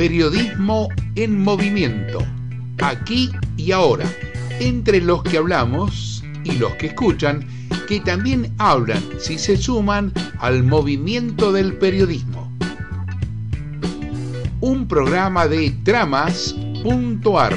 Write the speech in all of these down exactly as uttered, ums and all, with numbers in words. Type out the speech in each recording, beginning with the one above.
Periodismo en movimiento, aquí y ahora, entre los que hablamos y los que escuchan, que también hablan si se suman al movimiento del periodismo. Un programa de tramas punto ar.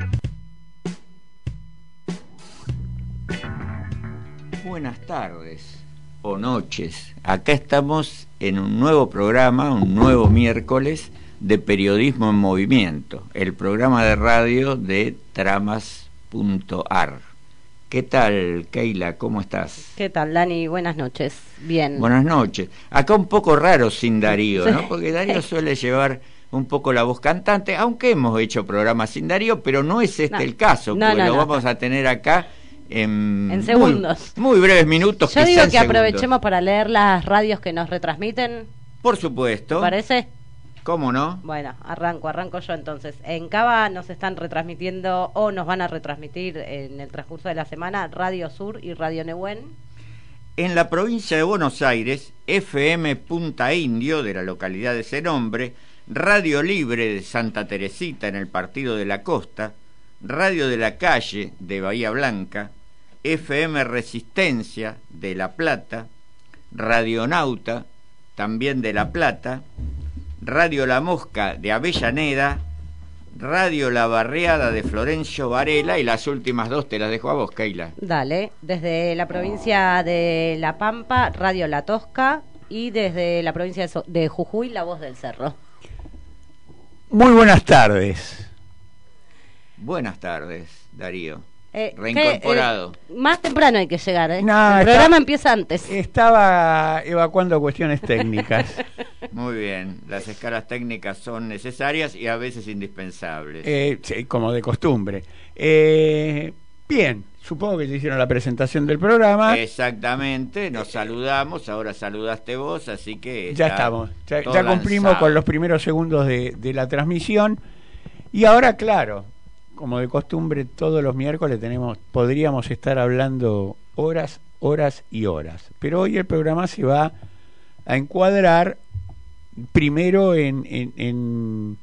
Buenas tardes o noches. Acá estamos en un nuevo programa, un nuevo miércoles de Periodismo en Movimiento, el programa de radio de tramas punto ar. ¿Qué tal, Keila? ¿Cómo estás? ¿Qué tal, Dani? Buenas noches. Bien. Buenas noches. Acá un poco raro sin Darío, ¿no? Porque Darío suele llevar un poco la voz cantante, aunque hemos hecho programas sin Darío, pero no es este no, el caso, no, porque no, lo no. vamos a tener acá en, en segundos. Muy, muy breves minutos. Yo digo que segundos. Aprovechemos para leer las radios que nos retransmiten. Por supuesto. ¿Te parece? ¿Cómo no? Bueno, arranco, arranco yo entonces. En Cava nos están retransmitiendo o nos van a retransmitir en el transcurso de la semana Radio Sur y Radio Neuquén. En la provincia de Buenos Aires, F M Punta Indio, de la localidad de ese nombre, Radio Libre de Santa Teresita en el Partido de la Costa, Radio de la Calle de Bahía Blanca, F M Resistencia de La Plata, Radionauta también de La Plata, Radio La Mosca de Avellaneda, Radio La Barriada de Florencio Varela, y las últimas dos te las dejo a vos, Keila. Dale, desde la provincia de La Pampa, Radio La Tosca, y desde la provincia de, so- de Jujuy, La Voz del Cerro. Muy buenas tardes. Buenas tardes, Darío. Eh, Reincorporado. Que, eh, más temprano hay que llegar, ¿eh? No, el está, programa empieza antes. Estaba evacuando cuestiones técnicas. Muy bien, las escalas técnicas son necesarias y a veces indispensables. Eh, sí, como de costumbre. Eh, bien, supongo que se hicieron la presentación del programa. Exactamente, nos saludamos, ahora saludaste vos, así que... Ya está estamos, ya, todo ya cumplimos lanzado. con los primeros segundos de, de la transmisión. Y ahora, claro, como de costumbre, todos los miércoles tenemos, podríamos estar hablando horas, horas y horas. Pero hoy el programa se va a encuadrar primero en, en, en,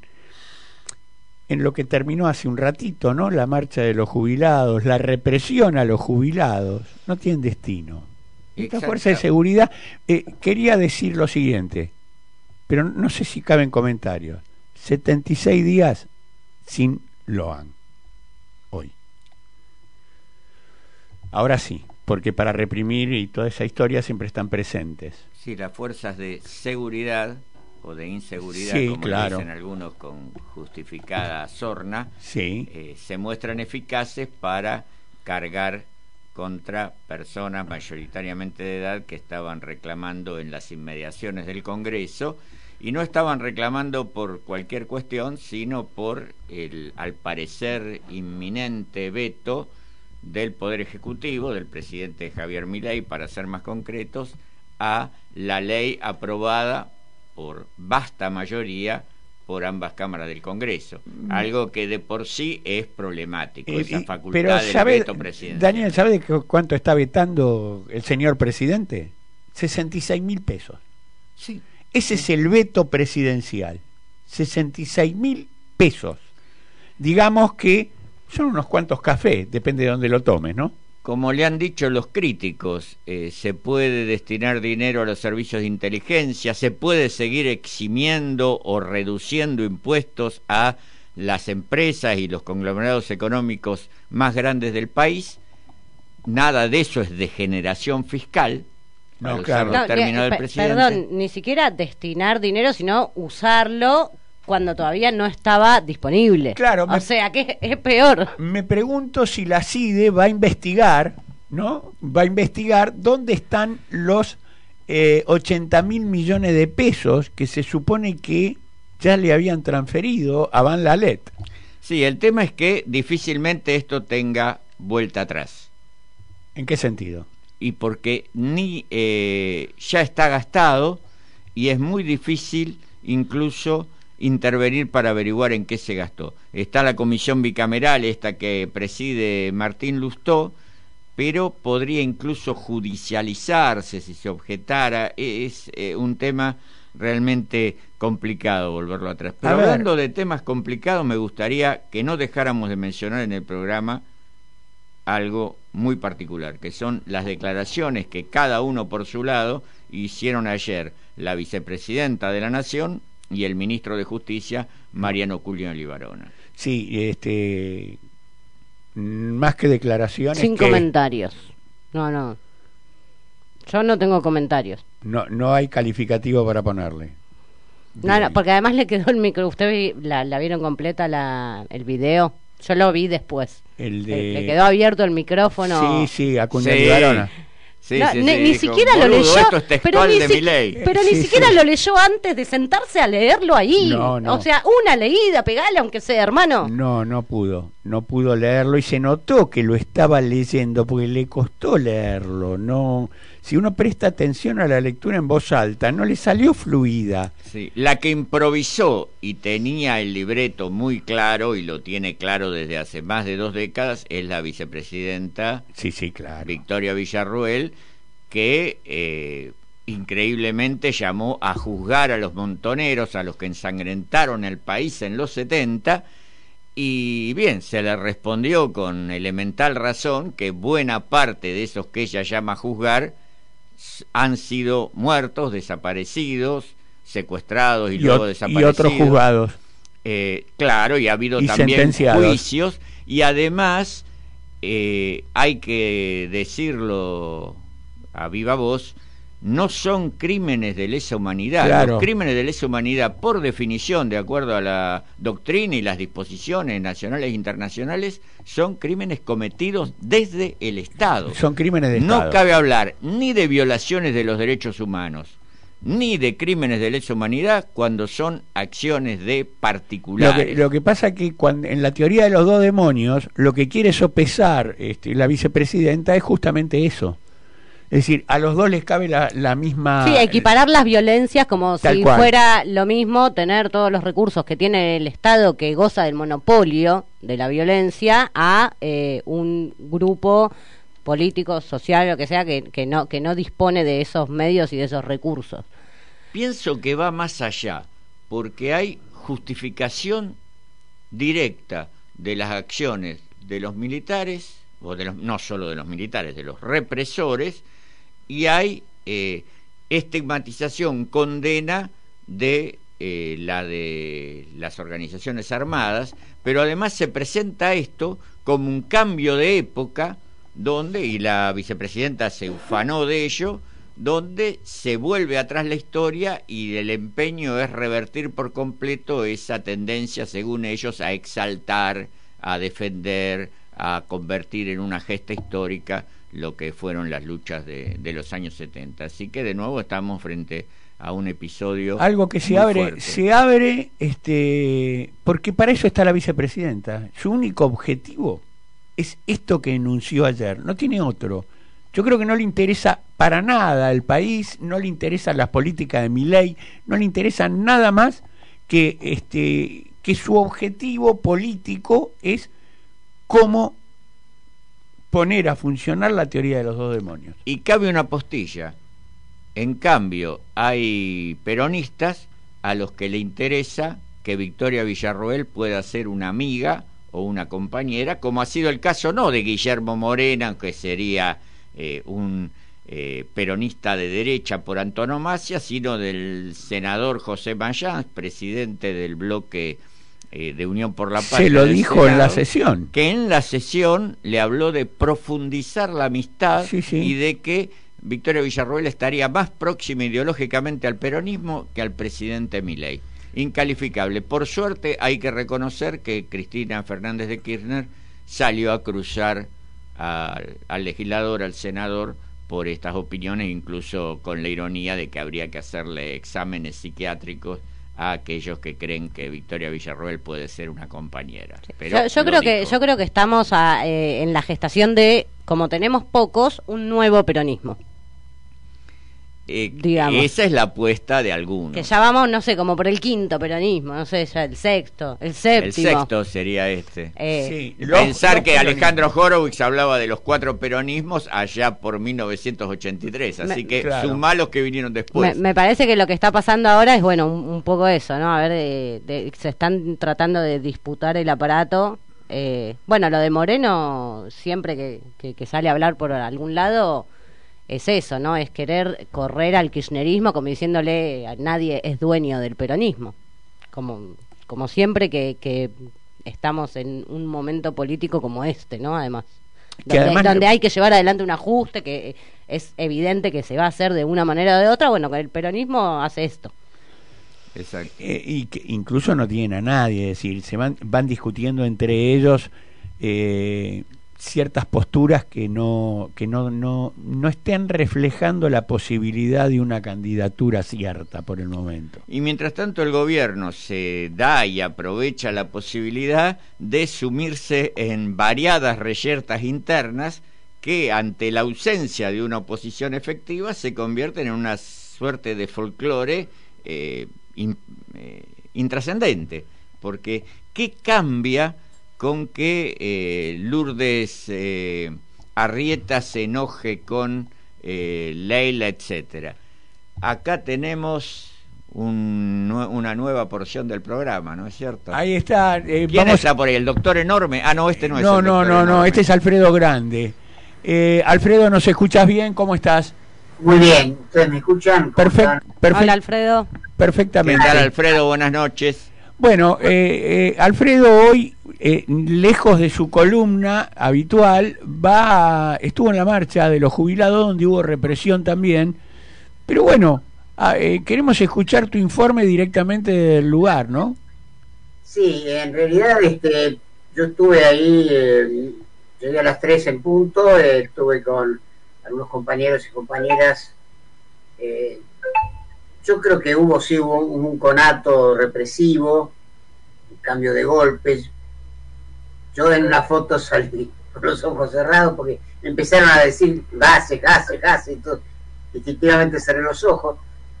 en lo que terminó hace un ratito, ¿no? La marcha de los jubilados, la represión a los jubilados. No tienen destino. Esta fuerza de seguridad, eh, quería decir lo siguiente, pero no sé si caben comentarios. setenta y seis días sin Loan. Hoy. Ahora sí, porque para reprimir y toda esa historia siempre están presentes. Sí, las fuerzas de seguridad o de inseguridad, sí, como claro. dicen algunos con justificada sorna, sí. eh, se muestran eficaces para cargar contra personas mayoritariamente de edad que estaban reclamando en las inmediaciones del Congreso, y no estaban reclamando por cualquier cuestión, sino por el, al parecer, inminente veto del Poder Ejecutivo, del presidente Javier Milei, para ser más concretos, a la ley aprobada por vasta mayoría por ambas cámaras del Congreso, algo que de por sí es problemático, Eh, esa y- facultad pero del ¿sabe, veto presidencial. Daniel, ¿sabe de cu- cuánto está vetando el señor presidente? sesenta y seis mil pesos. Sí. Ese es el veto presidencial. sesenta y seis mil pesos. Digamos que son unos cuantos cafés, depende de dónde lo tomes, ¿no? Como le han dicho los críticos, eh, se puede destinar dinero a los servicios de inteligencia, se puede seguir eximiendo o reduciendo impuestos a las empresas y los conglomerados económicos más grandes del país. Nada de eso es degeneración fiscal. No, para claro. usar los No, términos ni- del pe- presidente. Perdón, ni siquiera destinar dinero, sino usarlo cuando todavía no estaba disponible. Claro, o me- sea que es peor. Me pregunto si la C I D E va a investigar, ¿no? Va a investigar dónde están los eh, ochenta mil millones de pesos que se supone que ya le habían transferido a Van Lalet. Sí, el tema es que difícilmente esto tenga vuelta atrás. ¿En qué sentido? Y porque ni eh, ya está gastado y es muy difícil incluso intervenir para averiguar en qué se gastó. Está la comisión bicameral, esta que preside Martín Lustó, pero podría incluso judicializarse si se objetara. Es eh, un tema realmente complicado volverlo atrás. Pero A ver. hablando de temas complicados, me gustaría que no dejáramos de mencionar en el programa algo muy particular, que son las declaraciones que cada uno por su lado hicieron ayer la vicepresidenta de la Nación y el ministro de Justicia, Mariano Culioni Libarona. Sí, este, más que declaraciones. Sin que comentarios. No, no. Yo no tengo comentarios. No, no hay calificativo para ponerle. No, no, porque además le quedó el micro. ¿Usted vi- la, la vieron completa la, el video? Yo lo vi después. El de... Le, le quedó abierto el micrófono. Sí, sí, Acuña Sí. Libarona. Sí, No, sí, ni, sí, ni dijo, siquiera lo "Boludo, leyó, esto es pero textual ni, de si- Milei". pero Sí, ni siquiera sí. lo leyó antes de sentarse a leerlo ahí. No, no. O sea, una leída, pegale aunque sea, hermano. No, no pudo, no pudo leerlo y se notó que lo estaba leyendo porque le costó leerlo. No, si uno presta atención a la lectura en voz alta, no le salió fluida. Sí, la que improvisó y tenía el libreto muy claro, y lo tiene claro desde hace más de dos décadas, es la vicepresidenta Sí, sí, claro. Victoria Villarruel, que eh, increíblemente llamó a juzgar a los montoneros, a los que ensangrentaron el país en los setenta, y bien, se le respondió con elemental razón que buena parte de esos que ella llama a juzgar s- han sido muertos, desaparecidos, secuestrados y, Y, luego ot- y desaparecidos. otros juzgados. Eh, claro, y ha habido Y también sentenciados. juicios, y además eh, hay que decirlo a viva voz, no son crímenes de lesa humanidad. Claro. Los crímenes de lesa humanidad, por definición, de acuerdo a la doctrina y las disposiciones nacionales e internacionales, son crímenes cometidos desde el Estado. Son crímenes de No Estado. cabe hablar ni de violaciones de los derechos humanos, ni de crímenes de lesa humanidad cuando son acciones de Lo particulares. que, lo que pasa que cuando, en la teoría de los dos demonios, lo que quiere sopesar este, la vicepresidenta es justamente eso. Es decir, a los dos les cabe la, la misma... Sí, equiparar las violencias como Tal si cual. fuera lo mismo tener todos los recursos que tiene el Estado que goza del monopolio de la violencia a eh, un grupo político, social, lo que sea, que, que no que no dispone de esos medios y de esos recursos. Pienso que va más allá, porque hay justificación directa de las acciones de los militares, o de los, no solo de los militares, de los represores, y hay eh, estigmatización, condena de eh, la de las organizaciones armadas, pero además se presenta esto como un cambio de época, donde, y la vicepresidenta se ufanó de ello, donde se vuelve atrás la historia y el empeño es revertir por completo esa tendencia, según ellos, a exaltar, a defender, a convertir en una gesta histórica lo que fueron las luchas de, de los años setenta. Así que de nuevo estamos frente a un episodio Algo que se muy abre, fuerte. se abre, este, porque para eso está la vicepresidenta. Su único objetivo es esto que enunció ayer, no tiene otro. Yo creo que no le interesa para nada el país, no le interesan las políticas de Milei, no le interesa nada más que este que su objetivo político es cómo poner a funcionar la teoría de los dos demonios. Y cabe una postilla. En cambio, hay peronistas a los que le interesa que Victoria Villarroel pueda ser una amiga o una compañera, como ha sido el caso no de Guillermo Morena, que sería eh, un eh, peronista de derecha por antonomasia, sino del senador José Mayans, presidente del bloque eh, de Unión por la Patria. Se lo del dijo en la Senado, sesión. que en la sesión le habló de profundizar la amistad Sí, sí. y de que Victoria Villarroel estaría más próxima ideológicamente al peronismo que al presidente Milei. Incalificable. Por suerte hay que reconocer que Cristina Fernández de Kirchner salió a cruzar al, al legislador, al senador, por estas opiniones, incluso con la ironía de que habría que hacerle exámenes psiquiátricos a aquellos que creen que Victoria Villarroel puede ser una compañera. Pero yo yo lo creo que dijo. yo creo que estamos a, eh, en la gestación de, como tenemos pocos, un nuevo peronismo. Eh, digamos. Esa es la apuesta de algunos. Que ya vamos, no sé, como por el quinto peronismo, no sé, ya el sexto, el séptimo. El sexto sería este. Eh, Sí, Pensar los que peronismos. Alejandro Horowitz hablaba de los cuatro peronismos allá por mil novecientos ochenta y tres, así Me- que Claro. sumá los que vinieron me, después. me parece que lo que está pasando ahora es, bueno, un, un poco eso, ¿no? A ver, de- de- se están tratando de disputar el aparato. Eh, bueno, lo de Moreno, siempre que, que, que sale a hablar por algún lado, es eso, ¿no? Es querer correr al kirchnerismo como diciéndole a nadie es dueño del peronismo. Como, como siempre que, que estamos en un momento político como este, ¿no? Además. Que Donde, además- donde hay que llevar adelante un ajuste que es evidente que se va a hacer de una manera o de otra, bueno, que el peronismo hace esto. Exacto. Eh, y que incluso no tienen a nadie, es decir, se van, van discutiendo entre ellos eh, ciertas posturas que no que no, no no estén reflejando la posibilidad de una candidatura cierta por el momento. Y mientras tanto el gobierno se da y aprovecha la posibilidad de sumirse en variadas reyertas internas que ante la ausencia de una oposición efectiva se convierten en una suerte de folclore eh, in, eh, intrascendente, porque ¿qué cambia con que eh, Lourdes eh, Arrieta se enoje con eh, Leila, etcétera? Acá tenemos un, nue- una nueva porción del programa, ¿no es cierto? Ahí está. eh, ¿Quién vamos- está por ahí? ¿El doctor enorme? Ah, no, este no es no, el no, doctor no, no, enorme. este es Alfredo Grande. Eh, Alfredo, ¿nos escuchas bien? ¿Cómo estás? Muy bien, ¿ustedes me escuchan? ¿Cómo Perfecto, están? Hola, Alfredo. ¿Qué perfectamente. tal, Alfredo? Buenas noches. Bueno, eh, eh, Alfredo hoy, eh, lejos de su columna habitual, va, estuvo en la marcha de los jubilados donde hubo represión también, pero bueno, ah, eh, queremos escuchar tu informe directamente del lugar, ¿no? Sí, en realidad este, yo estuve ahí, eh, llegué a las tres en punto, eh, estuve con algunos compañeros y compañeras. eh, yo creo que hubo, sí, hubo un, un conato represivo, un cambio de golpes. Yo en una foto salí con los ojos cerrados porque me empezaron a decir gases, gases, gases, y todo. Instintivamente cerré los ojos.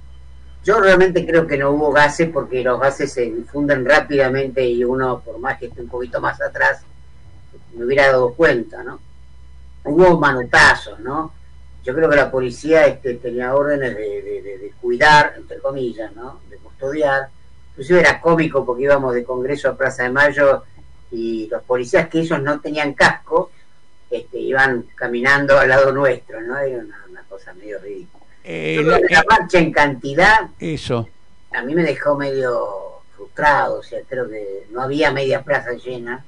Yo realmente creo que no hubo gases porque los gases se difunden rápidamente y uno, por más que esté un poquito más atrás, me hubiera dado cuenta, ¿no? Hubo manotazos, ¿no? Yo creo que la policía este, tenía órdenes de, de, de, de cuidar, entre comillas, ¿no? De custodiar. Inclusive era cómico porque íbamos de Congreso a Plaza de Mayo y los policías que ellos no tenían casco este, iban caminando al lado nuestro, ¿no? Era una, una cosa medio ridícula. Eh, Yo la- creo que la marcha en cantidad eso. a mí me dejó medio frustrado, o sea, creo que no había media plaza llena.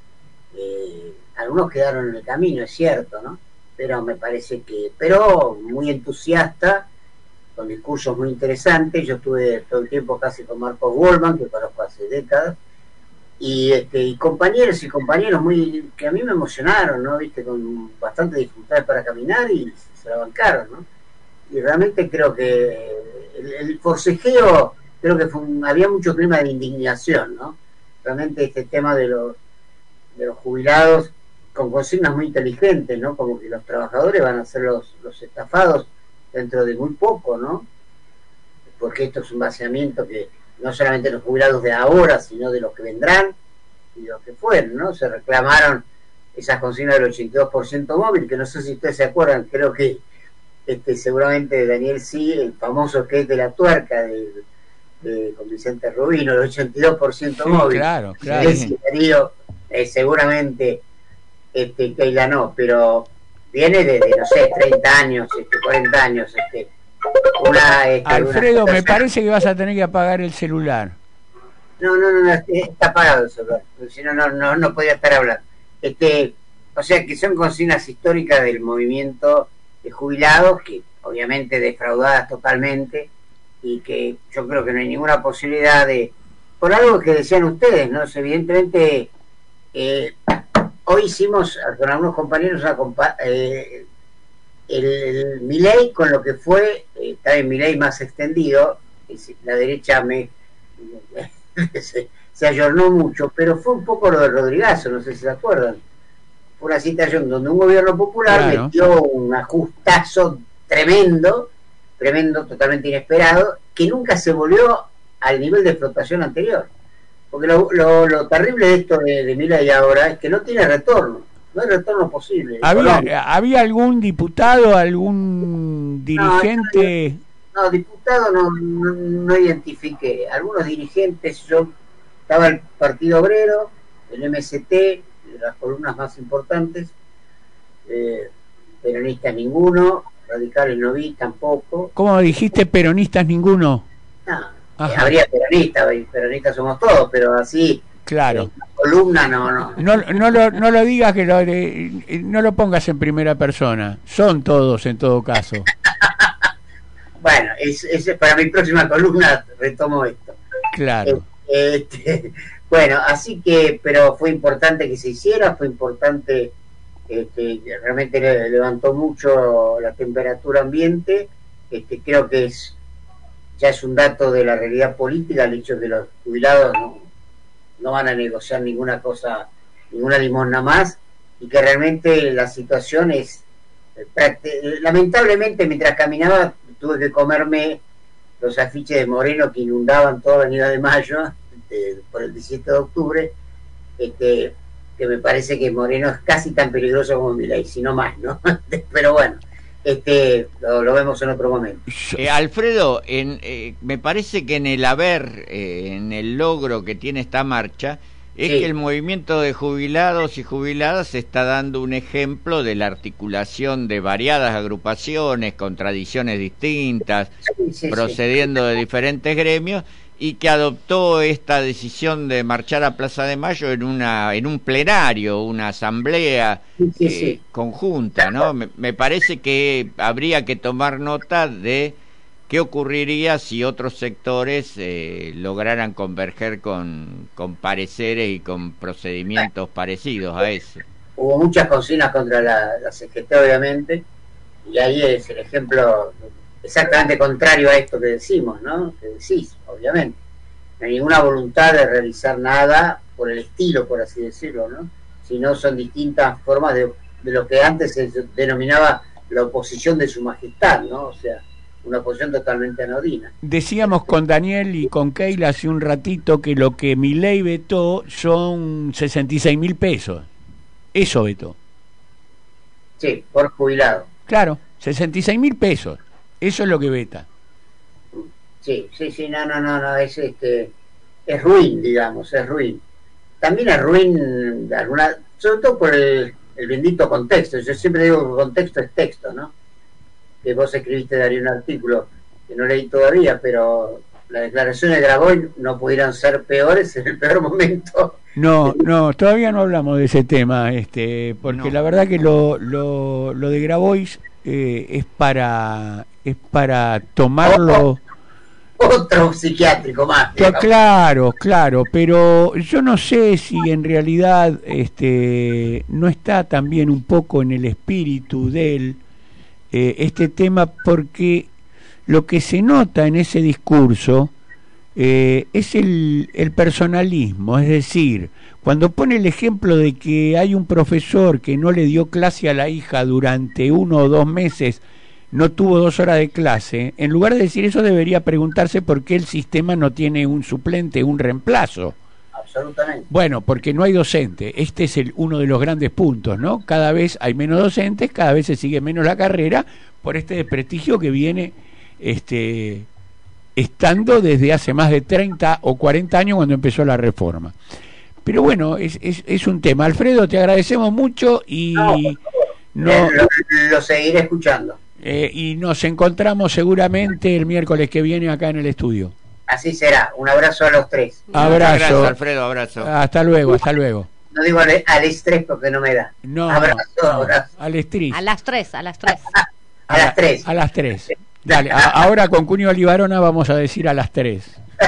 Eh, algunos quedaron en el camino, es cierto, ¿no? Pero me parece que, pero muy entusiasta, con discursos muy interesantes. Yo estuve todo el tiempo casi con Marcos Goldman, que conozco hace décadas, y este y compañeros y compañeros muy que a mí me emocionaron, ¿no? Viste, con bastante dificultades para caminar y se la bancaron, ¿no? Y realmente creo que el, el forcejeo, creo que fue un- había mucho clima de indignación, ¿no? Realmente este tema de los de los jubilados con consignas muy inteligentes, ¿no? Como que los trabajadores van a ser los, los estafados dentro de muy poco, ¿no? Porque esto es un vaciamiento que no solamente los jubilados de ahora, sino de los que vendrán y de los que fueron, ¿no? Se reclamaron esas consignas del ochenta y dos por ciento móvil, que no sé si ustedes se acuerdan, creo que este seguramente Daniel sí, el famoso que es de la tuerca de, de- con Vicente Rubino, el ochenta y dos por ciento Sí, móvil. claro, claro. Ese Darío, eh, seguramente este, Keila no, pero viene desde, no sé, treinta años, este, cuarenta años. Este, una, este, Alfredo, una me situación- parece que vas a tener que apagar el celular. No, no, no, no, está apagado el celular, porque si no, no, no, no podía estar hablando. Este, o sea que son consignas históricas del movimiento de jubilados, que obviamente defraudadas totalmente, y que yo creo que no hay ninguna posibilidad de, por algo que decían ustedes, ¿no? Evidentemente, eh, hoy hicimos con algunos compañeros una compa eh, el, el Milei con lo que fue, eh, está en Milei más extendido, es, la derecha me se, se ayornó mucho, pero fue un poco lo de Rodrigazo, no sé si se acuerdan. Fue una situación donde un gobierno popular Claro. metió un ajustazo tremendo, tremendo, totalmente inesperado, que nunca se volvió al nivel de explotación anterior. Porque lo, lo, lo terrible de esto de, de Milei ahora es que no tiene retorno, no hay retorno posible. ¿Había, ¿había algún diputado, algún dirigente? No, no, diputado no, no, no identifiqué. Algunos dirigentes, yo estaba el Partido Obrero, el M S T, las columnas más importantes, eh, peronistas ninguno, radicales no vi tampoco. ¿Cómo dijiste peronistas ninguno? No. Ajá. Habría peronistas, peronistas somos todos, pero así, claro. Eh, columna no, no. No, no, lo, no lo digas, que lo, eh, no lo pongas en primera persona. Son todos en todo caso. Bueno, es, es para mi próxima columna retomo esto. Claro. Eh, este, bueno, así que, pero fue importante que se hiciera, fue importante, este, realmente le, levantó mucho la temperatura ambiente. Este, creo que es ya es un dato de la realidad política el hecho de que los jubilados no, no van a negociar ninguna cosa, ninguna limosna más, y que realmente la situación es eh, lamentablemente. Mientras caminaba tuve que comerme los afiches de Moreno que inundaban toda la Avenida de Mayo de, por el diecisiete de octubre, este, que me parece que Moreno es casi tan peligroso como Milei, si no más, ¿no? Pero bueno, este lo, lo vemos en otro momento. Eh, Alfredo, en, eh, me parece que en el haber, eh, en el logro que tiene esta marcha, es sí. que el movimiento de jubilados y jubiladas está dando un ejemplo de la articulación de variadas agrupaciones con tradiciones distintas, sí, sí, procediendo sí. de diferentes gremios, y que adoptó esta decisión de marchar a Plaza de Mayo en una en un plenario, una asamblea sí, sí, eh, sí. conjunta, ¿no? Me, me parece que habría que tomar nota de qué ocurriría si otros sectores eh, lograran converger con, con pareceres y con procedimientos parecidos a ese. Hubo muchas consignas contra la, la C G T, obviamente, y ahí es el ejemplo exactamente contrario a esto que decimos, ¿no? Que decís, obviamente. No hay ninguna voluntad de realizar nada por el estilo, por así decirlo, ¿no? Sino son distintas formas de, de lo que antes se denominaba la oposición de su majestad, ¿no? O sea, una oposición totalmente anodina. Decíamos con Daniel y con Keila hace un ratito que lo que Milei vetó son sesenta y seis mil pesos. Eso vetó. Sí, por jubilado. Claro, sesenta y seis mil pesos. Eso es lo que veta. Sí, sí, sí, no, no, no, no, es este, es ruin, digamos, es ruin. También es ruin, de alguna, sobre todo por el, el bendito contexto. Yo siempre digo que el contexto es texto, ¿no? Que vos escribiste, Darío, un artículo que no leí todavía, pero las declaraciones de Grabois no pudieran ser peores en el peor momento. No, no, todavía no hablamos de ese tema, este, porque no. La verdad que lo, lo, lo de Grabois eh, es para es para tomarlo. Otro, otro psiquiátrico más. Digamos. Claro, claro, pero yo no sé si en realidad este no está también un poco en el espíritu de él eh, este tema, porque lo que se nota en ese discurso eh, es el, el personalismo, es decir, cuando pone el ejemplo de que hay un profesor que no le dio clase a la hija durante uno o dos meses, no tuvo dos horas de clase, en lugar de decir eso debería preguntarse por qué el sistema no tiene un suplente, un reemplazo. Absolutamente. Bueno, porque no hay docente. Este es el, uno de los grandes puntos, ¿no? Cada vez hay menos docentes, cada vez se sigue menos la carrera por este desprestigio que viene este, estando desde hace más de treinta o cuarenta años cuando empezó la reforma. Pero bueno, es, es, es un tema. Alfredo, te agradecemos mucho y no, no, lo, lo seguiré escuchando. Eh, y nos encontramos seguramente el miércoles que viene acá en el estudio. Así será. Un abrazo a los tres. Abrazo. Abrazo, Alfredo, abrazo. Hasta luego, hasta luego. No digo al, al estrés porque no me da. No, abrazo, no, abrazo. Al estrés. A las tres, a las tres. a, a las tres. A las tres. Dale, a, ahora con Cunio Olivarona vamos a decir a las tres.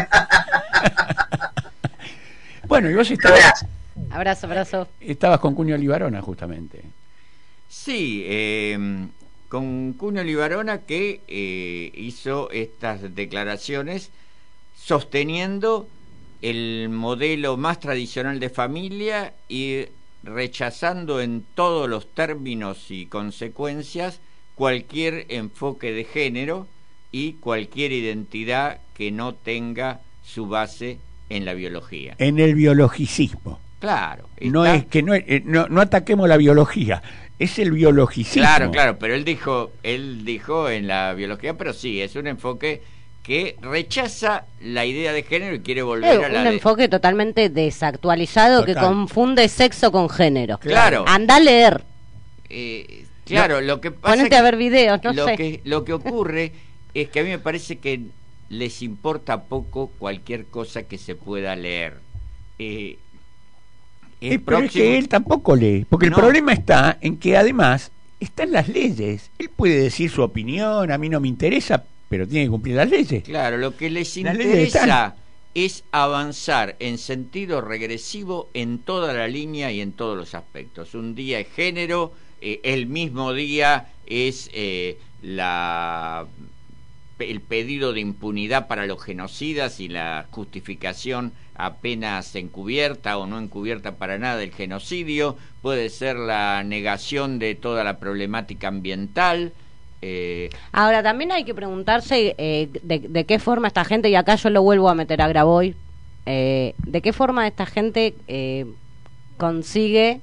Bueno, y vos estabas... Abrazo, abrazo. Estabas con Cunio Olivarona justamente. Sí, eh... con Cunio Olivarona, que eh, hizo estas declaraciones sosteniendo el modelo más tradicional de familia y rechazando en todos los términos y consecuencias cualquier enfoque de género, y cualquier identidad que no tenga su base en la biología. En el biologicismo. Claro. No está... es que no, eh, no, no ataquemos la biología, es el biologicismo. Claro, claro, pero él dijo, él dijo en la biología, pero sí, es un enfoque que rechaza la idea de género y quiere volver eh, a la un de... enfoque totalmente desactualizado. Total. Que confunde sexo con género. Claro. Anda a leer. Eh, claro, no, lo que pasa ponete que, a ver videos, no lo sé. Que, lo que ocurre es que a mí me parece que les importa poco cualquier cosa que se pueda leer. Eh, Eh, pero próximo... es que él tampoco lee, porque no. El problema está en que además están las leyes. Él puede decir su opinión, a mí no me interesa, pero tiene que cumplir las leyes. Claro, lo que les las interesa es avanzar en sentido regresivo en toda la línea y en todos los aspectos. Un día es género, eh, el mismo día es eh, la... el pedido de impunidad para los genocidas y la justificación apenas encubierta o no encubierta para nada del genocidio, puede ser la negación de toda la problemática ambiental. Eh... Ahora, también hay que preguntarse eh, de, de qué forma esta gente, y acá yo lo vuelvo a meter a Grabois, eh, de qué forma esta gente eh, consigue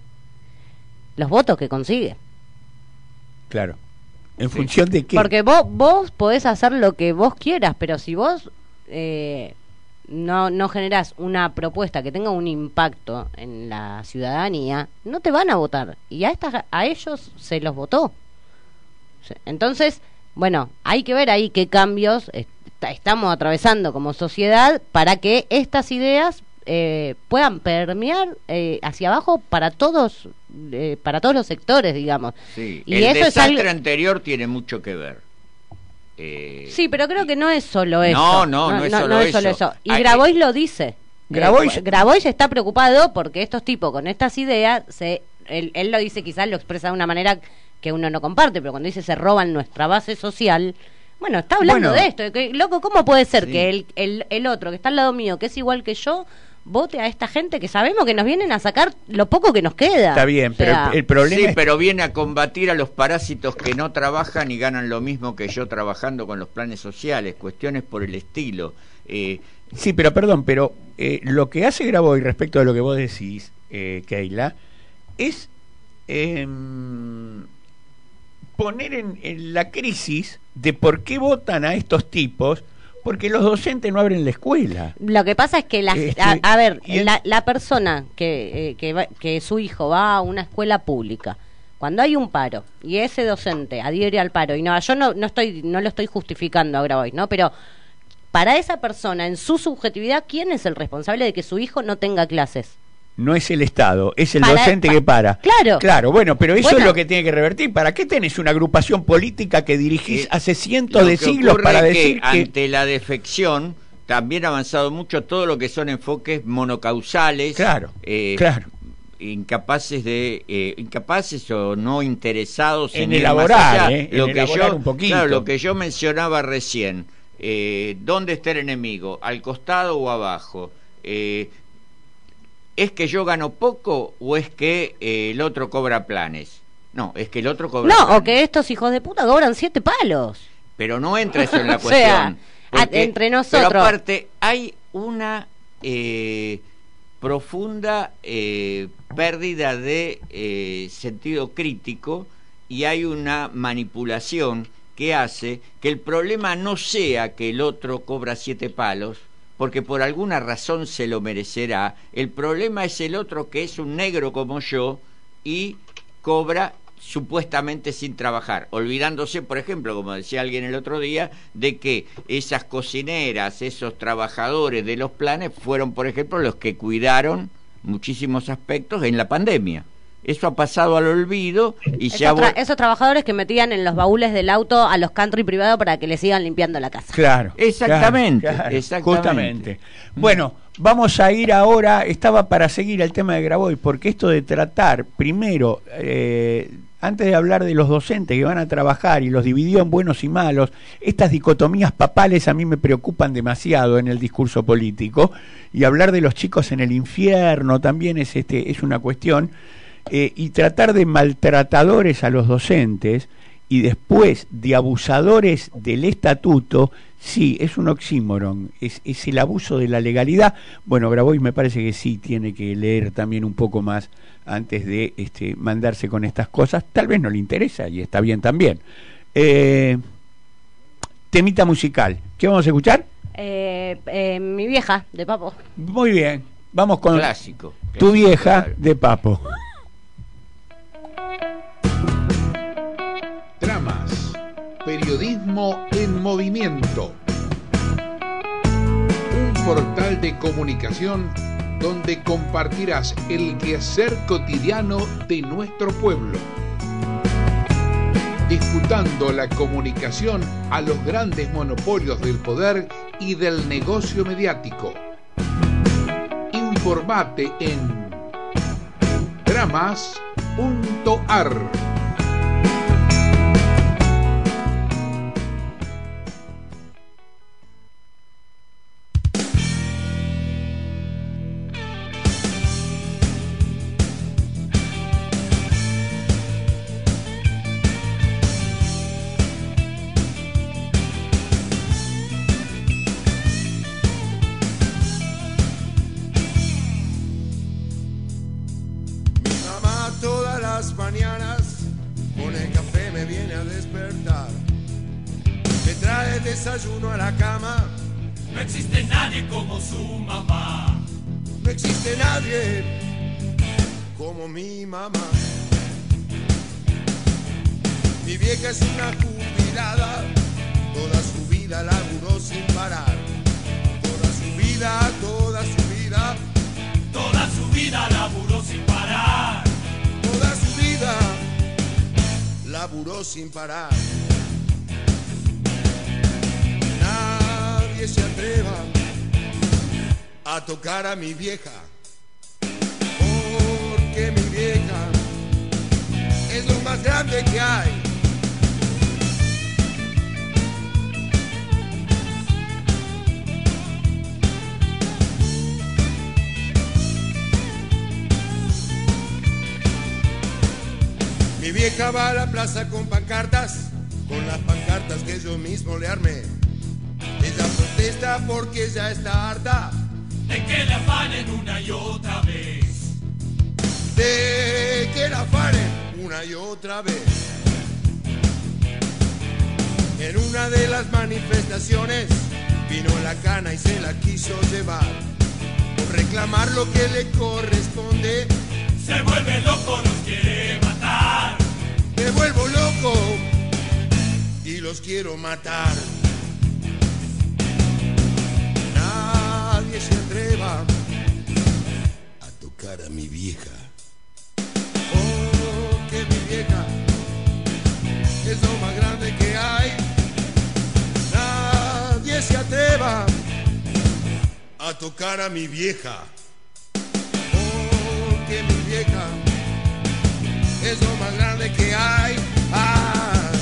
los votos que consigue. Claro. ¿En sí. función de qué? Porque vos, vos podés hacer lo que vos quieras, pero si vos eh, no, no generás una propuesta que tenga un impacto en la ciudadanía, no te van a votar. Y a, esta, a ellos se los votó. Entonces, bueno, hay que ver ahí qué cambios est- estamos atravesando como sociedad para que estas ideas eh, puedan permear eh, hacia abajo para todos eh, para todos los sectores, digamos. Sí, y el eso desastre es algo... anterior tiene mucho que ver. Eh... Sí, pero creo que no es solo eso. No, no, no, no, es, solo no es eso. solo eso. Y Hay... Grabois lo dice. Grabois... Eh, Grabois está preocupado porque estos tipos con estas ideas, se, él, él lo dice, quizás lo expresa de una manera que uno no comparte, pero cuando dice se roban nuestra base social, bueno, está hablando bueno, de esto. Que, loco, ¿cómo puede ser sí. que el, el, el otro que está al lado mío, que es igual que yo, vote a esta gente que sabemos que nos vienen a sacar lo poco que nos queda? Está bien, o pero sea, el, el problema sí, es... pero viene a combatir a los parásitos que no trabajan y ganan lo mismo que yo trabajando con los planes sociales, cuestiones por el estilo. Eh, sí, pero perdón, pero eh, lo que hace Grabois respecto de lo que vos decís, eh, Keila, es eh, poner en, en la crisis de por qué votan a estos tipos, porque los docentes no abren la escuela. Lo que pasa es que, la, este, a, a ver, el... la, la persona que, eh, que, va, que su hijo va a una escuela pública, cuando hay un paro y ese docente adhiere al paro, y no, yo no, no, estoy, no lo estoy justificando ahora hoy, ¿no? Pero para esa persona, en su subjetividad, ¿quién es el responsable de que su hijo no tenga clases? No es el Estado, es el para, docente pa, que para. Claro. Claro, bueno, pero eso bueno, es lo que tiene que revertir. ¿Para qué tenés una agrupación política que dirigís eh, hace cientos de siglos para es decir que, que... ante la defección también ha avanzado mucho todo lo que son enfoques monocausales. Claro, eh, claro. incapaces de eh, incapaces o no interesados en, en ir elaborar, más allá. Eh, lo en que elaborar yo un poquito. Claro, lo que yo mencionaba recién, eh, ¿dónde está el enemigo? ¿Al costado o abajo? Eh, ¿Es que yo gano poco o es que eh, el otro cobra planes? No, es que el otro cobra No, planes. o que estos hijos de puta cobran siete palos. Pero no entra eso en la O sea, cuestión. Porque, entre nosotros. Pero aparte, hay una eh, profunda eh, pérdida de eh, sentido crítico y hay una manipulación que hace que el problema no sea que el otro cobra siete palos, porque por alguna razón se lo merecerá. El problema es el otro que es un negro como yo y cobra supuestamente sin trabajar, olvidándose, por ejemplo, como decía alguien el otro día, de que esas cocineras, esos trabajadores de los planes fueron, por ejemplo, los que cuidaron muchísimos aspectos en la pandemia. Eso ha pasado al olvido y esos, se ha... tra esos trabajadores que metían en los baúles del auto a los country privados para que le sigan limpiando la casa. Claro. Exactamente, claro, claro, exactamente. Justamente. Bueno, vamos a ir ahora, estaba para seguir el tema de Grabois, porque esto de tratar, primero, eh, antes de hablar de los docentes que van a trabajar y los dividió en buenos y malos, estas dicotomías papales a mí me preocupan demasiado en el discurso político, y hablar de los chicos en el infierno también es, este, es una cuestión... Eh, y tratar de maltratadores a los docentes y después de abusadores del estatuto, sí, es un oxímoron, es, es el abuso de la legalidad. Bueno, Grabois me parece que sí tiene que leer también un poco más antes de este, mandarse con estas cosas. Tal vez no le interesa y está bien también. Eh, temita musical, ¿qué vamos a escuchar? Eh, eh, mi vieja, de Papo. Muy bien, vamos con Clásico. Tu clásico, vieja, claro. de Papo. Tramas, periodismo en movimiento. Un portal de comunicación donde compartirás el quehacer cotidiano de nuestro pueblo, disputando la comunicación a los grandes monopolios del poder y del negocio mediático. Informate en tramas punto ar. Mañanas con el café me viene a despertar, me trae desayuno a la cama. No existe nadie como su mamá, no existe nadie como mi mamá. Mi vieja es una jubilada, toda su vida laburó sin parar, toda su vida, toda su vida, toda su vida laburó sin parar. Toda su vida laburó sin parar. Nadie se atreva a tocar a mi vieja, porque mi vieja es lo más grande que hay. Mi vieja va a la plaza con pancartas, con las pancartas que yo mismo le armé. Ella protesta porque ya está harta de que le afanen una y otra vez, de que la afanen una y otra vez. En una de las manifestaciones vino la cana y se la quiso llevar, por reclamar lo que le corresponde. Se vuelve loco, los quiere matar. Me vuelvo loco y los quiero matar. Nadie se atreva a tocar a mi vieja, porque mi vieja es lo más grande que hay. Nadie se atreva a tocar a mi vieja, que mi vieja es lo más grande que hay. Ay.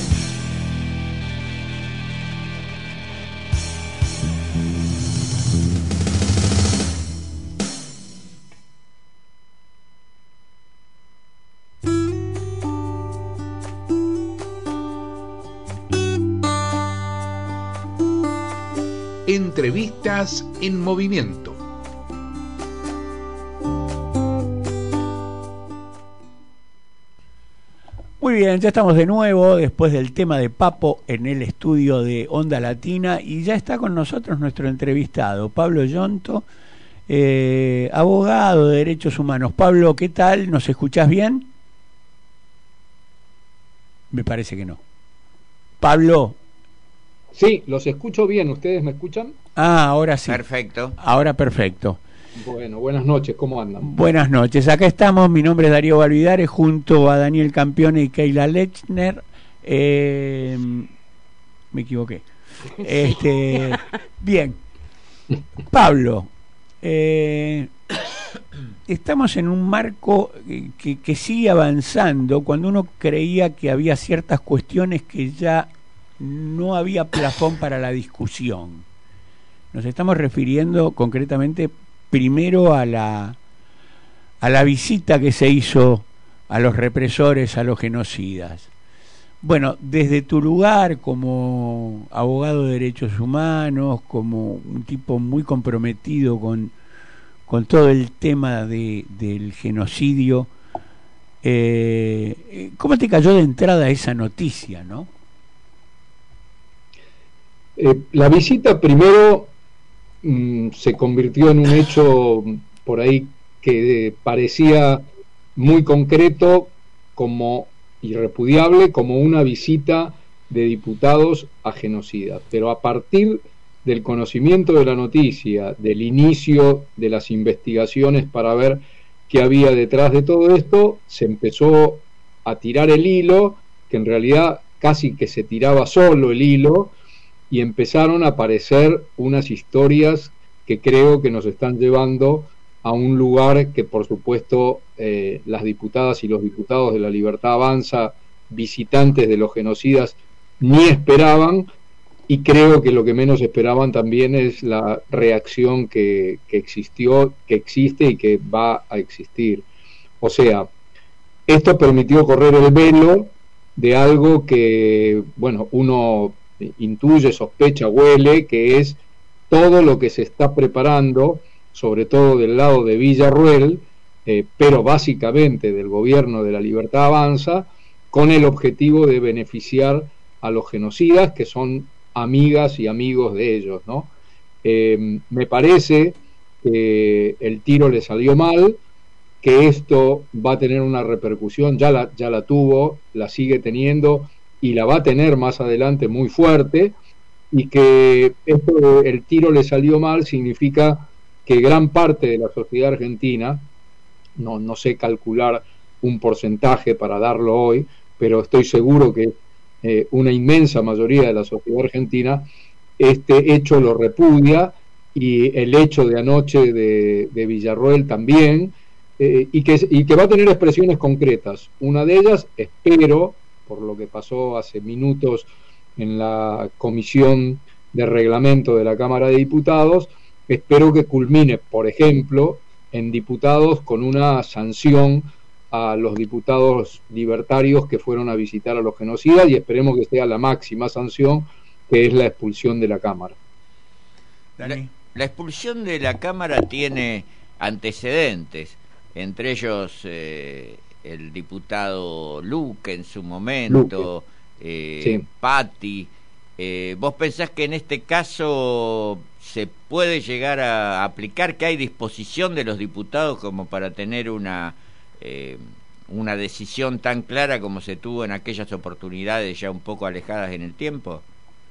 Entrevistas en movimiento. Muy bien, ya estamos de nuevo después del tema de Papo en el estudio de Onda Latina y ya está con nosotros nuestro entrevistado, Pablo Yonto, eh, abogado de derechos humanos. Pablo, ¿qué tal? ¿Nos escuchás bien? Me parece que no. Pablo. Sí, los escucho bien. ¿Ustedes me escuchan? Ah, ahora sí. Perfecto. Ahora perfecto. Bueno, buenas noches, ¿cómo andan? Buenas noches, acá estamos, mi nombre es Darío Balvidares, junto a Daniel Campione y Keila Lechner. Eh, me equivoqué. Este, bien, Pablo, eh, estamos en un marco que, que sigue avanzando cuando uno creía que había ciertas cuestiones que ya no había plafón para la discusión. Nos estamos refiriendo concretamente primero a la a la visita que se hizo a los represores, a los genocidas. Bueno, desde tu lugar como abogado de derechos humanos, como un tipo muy comprometido con, con todo el tema de, del genocidio, eh, ¿cómo te cayó de entrada esa noticia, no? Eh, la visita primero mmm, se convirtió en un hecho por ahí que eh, parecía muy concreto como irrepudiable, como una visita de diputados a genocidas. Pero a partir del conocimiento de la noticia, del inicio de las investigaciones para ver qué había detrás de todo esto, se empezó a tirar el hilo, que en realidad casi que se tiraba solo el hilo, y empezaron a aparecer unas historias que creo que nos están llevando a un lugar que por supuesto eh, las diputadas y los diputados de la Libertad Avanza, visitantes de los genocidas, ni esperaban, y creo que lo que menos esperaban también es la reacción que, que existió, que existe y que va a existir. O sea, esto permitió correr el velo de algo que, bueno, uno intuye, sospecha, huele, que es todo lo que se está preparando, sobre todo del lado de Villarruel, eh, pero básicamente del gobierno de la Libertad Avanza, con el objetivo de beneficiar a los genocidas, que son amigas y amigos de ellos, ¿no? Eh, me parece que el tiro le salió mal, que esto va a tener una repercusión, ya la, ya la tuvo, la sigue teniendo y la va a tener más adelante muy fuerte, y que esto, el tiro le salió mal, significa que gran parte de la sociedad argentina, no, no sé calcular un porcentaje para darlo hoy, pero estoy seguro que eh, una inmensa mayoría de la sociedad argentina este hecho lo repudia, y el hecho de anoche de, de Villarroel también, eh, y, que, y que va a tener expresiones concretas. Una de ellas, espero, por lo que pasó hace minutos en la comisión de reglamento de la Cámara de Diputados, espero que culmine, por ejemplo, en diputados con una sanción a los diputados libertarios que fueron a visitar a los genocidas, y esperemos que sea la máxima sanción, que es la expulsión de la Cámara. La, la expulsión de la Cámara tiene antecedentes, entre ellos eh, el diputado Luque en su momento, eh, sí. Patti. Eh, ¿Vos pensás que en este caso se puede llegar a aplicar, que hay disposición de los diputados como para tener una eh, una decisión tan clara como se tuvo en aquellas oportunidades ya un poco alejadas en el tiempo?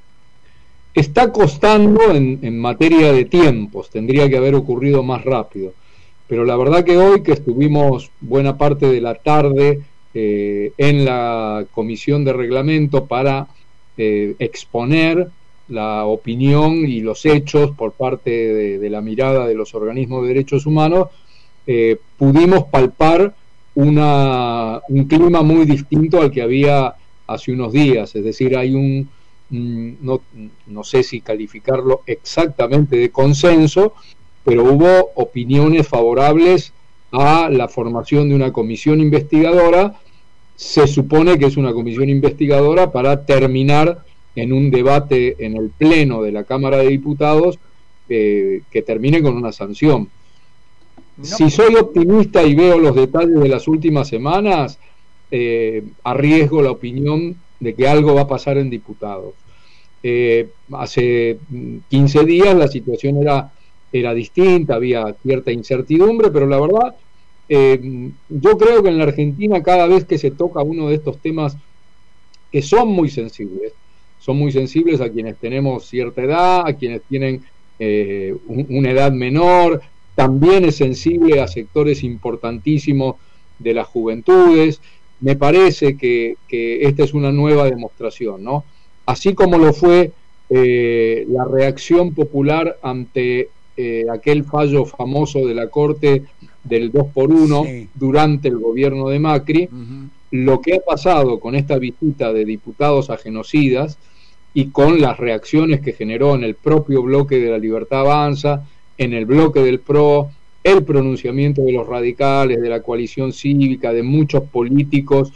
Está costando en, en materia de tiempos, tendría que haber ocurrido más rápido, pero la verdad que hoy, que estuvimos buena parte de la tarde eh, en la comisión de reglamento para eh, exponer la opinión y los hechos por parte de, de la mirada de los organismos de derechos humanos, eh, pudimos palpar una, un clima muy distinto al que había hace unos días. Es decir, hay un, no, no sé si calificarlo exactamente de consenso, pero hubo opiniones favorables a la formación de una comisión investigadora. Se supone que es una comisión investigadora para terminar en un debate en el Pleno de la Cámara de Diputados eh, que termine con una sanción. No. Si soy optimista y veo los detalles de las últimas semanas, eh, arriesgo la opinión de que algo va a pasar en diputados. Eh, hace quince días la situación era, era distinta, había cierta incertidumbre, pero la verdad, eh, yo creo que en la Argentina, cada vez que se toca uno de estos temas que son muy sensibles, son muy sensibles a quienes tenemos cierta edad, a quienes tienen eh, un, una edad menor, también es sensible a sectores importantísimos de las juventudes. Me parece que, que esta es una nueva demostración, ¿no? Así como lo fue eh, la reacción popular ante eh, aquel fallo famoso de la Corte del dos por uno, sí, durante el gobierno de Macri, uh-huh. Lo que ha pasado con esta visita de diputados a genocidas y con las reacciones que generó en el propio bloque de la Libertad Avanza, en el bloque del P R O, el pronunciamiento de los radicales, de la coalición cívica, de muchos políticos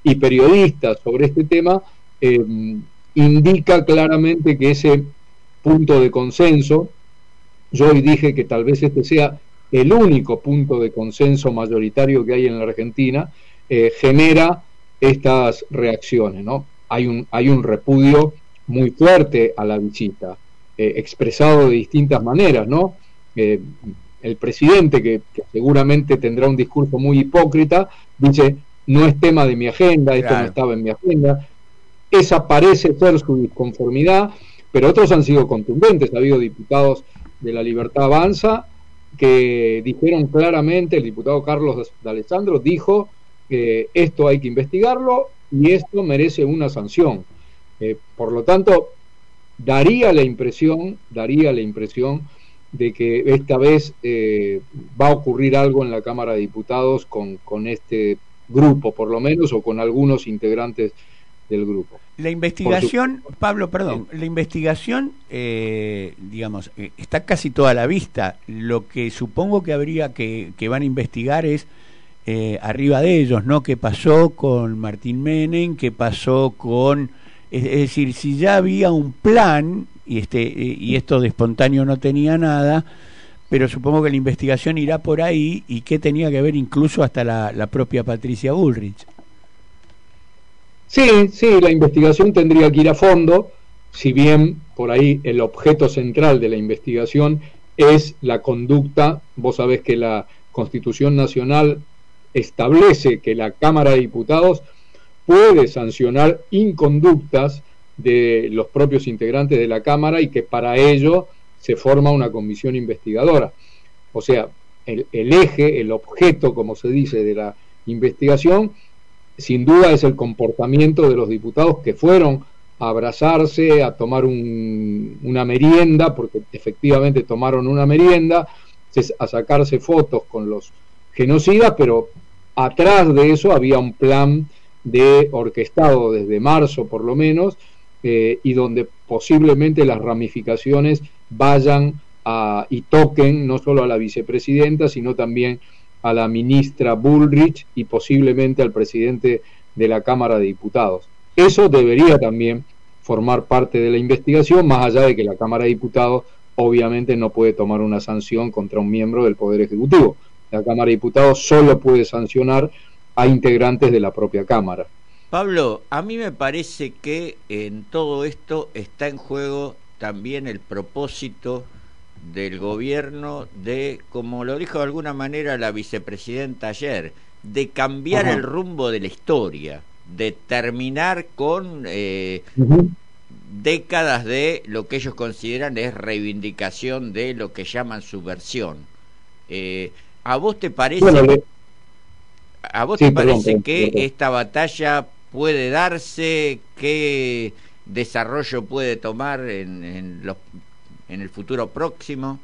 y periodistas sobre este tema, eh, indica claramente que ese punto de consenso, yo hoy dije que tal vez este sea el único punto de consenso mayoritario que hay en la Argentina, eh, genera estas reacciones, ¿no? Hay un, hay un repudio muy fuerte a la visita, eh, expresado de distintas maneras, ¿no? Eh, el presidente, que, que seguramente tendrá un discurso muy hipócrita, dice, no es tema de mi agenda, esto Claro. no estaba en mi agenda. Esa parece ser su disconformidad, pero otros han sido contundentes. Ha habido diputados de La Libertad Avanza que dijeron claramente, el diputado Carlos D'Alessandro dijo que esto hay que investigarlo y esto merece una sanción. Eh, por lo tanto, daría la impresión, daría la impresión de que esta vez eh, va a ocurrir algo en la Cámara de Diputados con, con este grupo, por lo menos, o con algunos integrantes del grupo. La investigación, Pablo, perdón, la investigación, eh, digamos, eh, está casi toda a la vista. Lo que supongo que habría que, que van a investigar es eh, arriba de ellos, ¿no? ¿Qué pasó con Martín Menem? ¿Qué pasó con...? Es, es decir, si ya había un plan, y, este, eh, y esto de espontáneo no tenía nada, pero supongo que la investigación irá por ahí, y qué tenía que ver incluso hasta la, la propia Patricia Bullrich. Sí, sí, la investigación tendría que ir a fondo, si bien por ahí el objeto central de la investigación es la conducta. Vos sabés que la Constitución Nacional establece que la Cámara de Diputados puede sancionar inconductas de los propios integrantes de la Cámara y que para ello se forma una comisión investigadora. O sea, el, el eje, el objeto, como se dice, de la investigación sin duda es el comportamiento de los diputados que fueron a abrazarse, a tomar un, una merienda, porque efectivamente tomaron una merienda, a sacarse fotos con los genocidas, pero atrás de eso había un plan de orquestado desde marzo por lo menos, eh, y donde posiblemente las ramificaciones vayan a, y toquen no solo a la vicepresidenta, sino también a la ministra Bullrich y posiblemente al presidente de la Cámara de Diputados. Eso debería también formar parte de la investigación, más allá de que la Cámara de Diputados obviamente no puede tomar una sanción contra un miembro del Poder Ejecutivo. La Cámara de Diputados solo puede sancionar a integrantes de la propia Cámara. Pablo, a mí me parece que en todo esto está en juego también el propósito del gobierno de, como lo dijo de alguna manera la vicepresidenta ayer, de cambiar Ajá. el rumbo de la historia, de terminar con eh, uh-huh. décadas de lo que ellos consideran es reivindicación de lo que llaman subversión. Eh, ¿A vos te parece, bueno, le... a vos sí, te perdón, parece perdón, que perdón. esta batalla puede darse? ¿Qué desarrollo puede tomar en, en los en el futuro próximo?